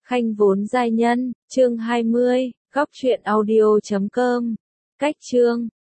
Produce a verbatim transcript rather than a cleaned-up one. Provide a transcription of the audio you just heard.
Khanh vốn giai nhân, chương hai mươi, góc truyện audio chấm com. Cách chương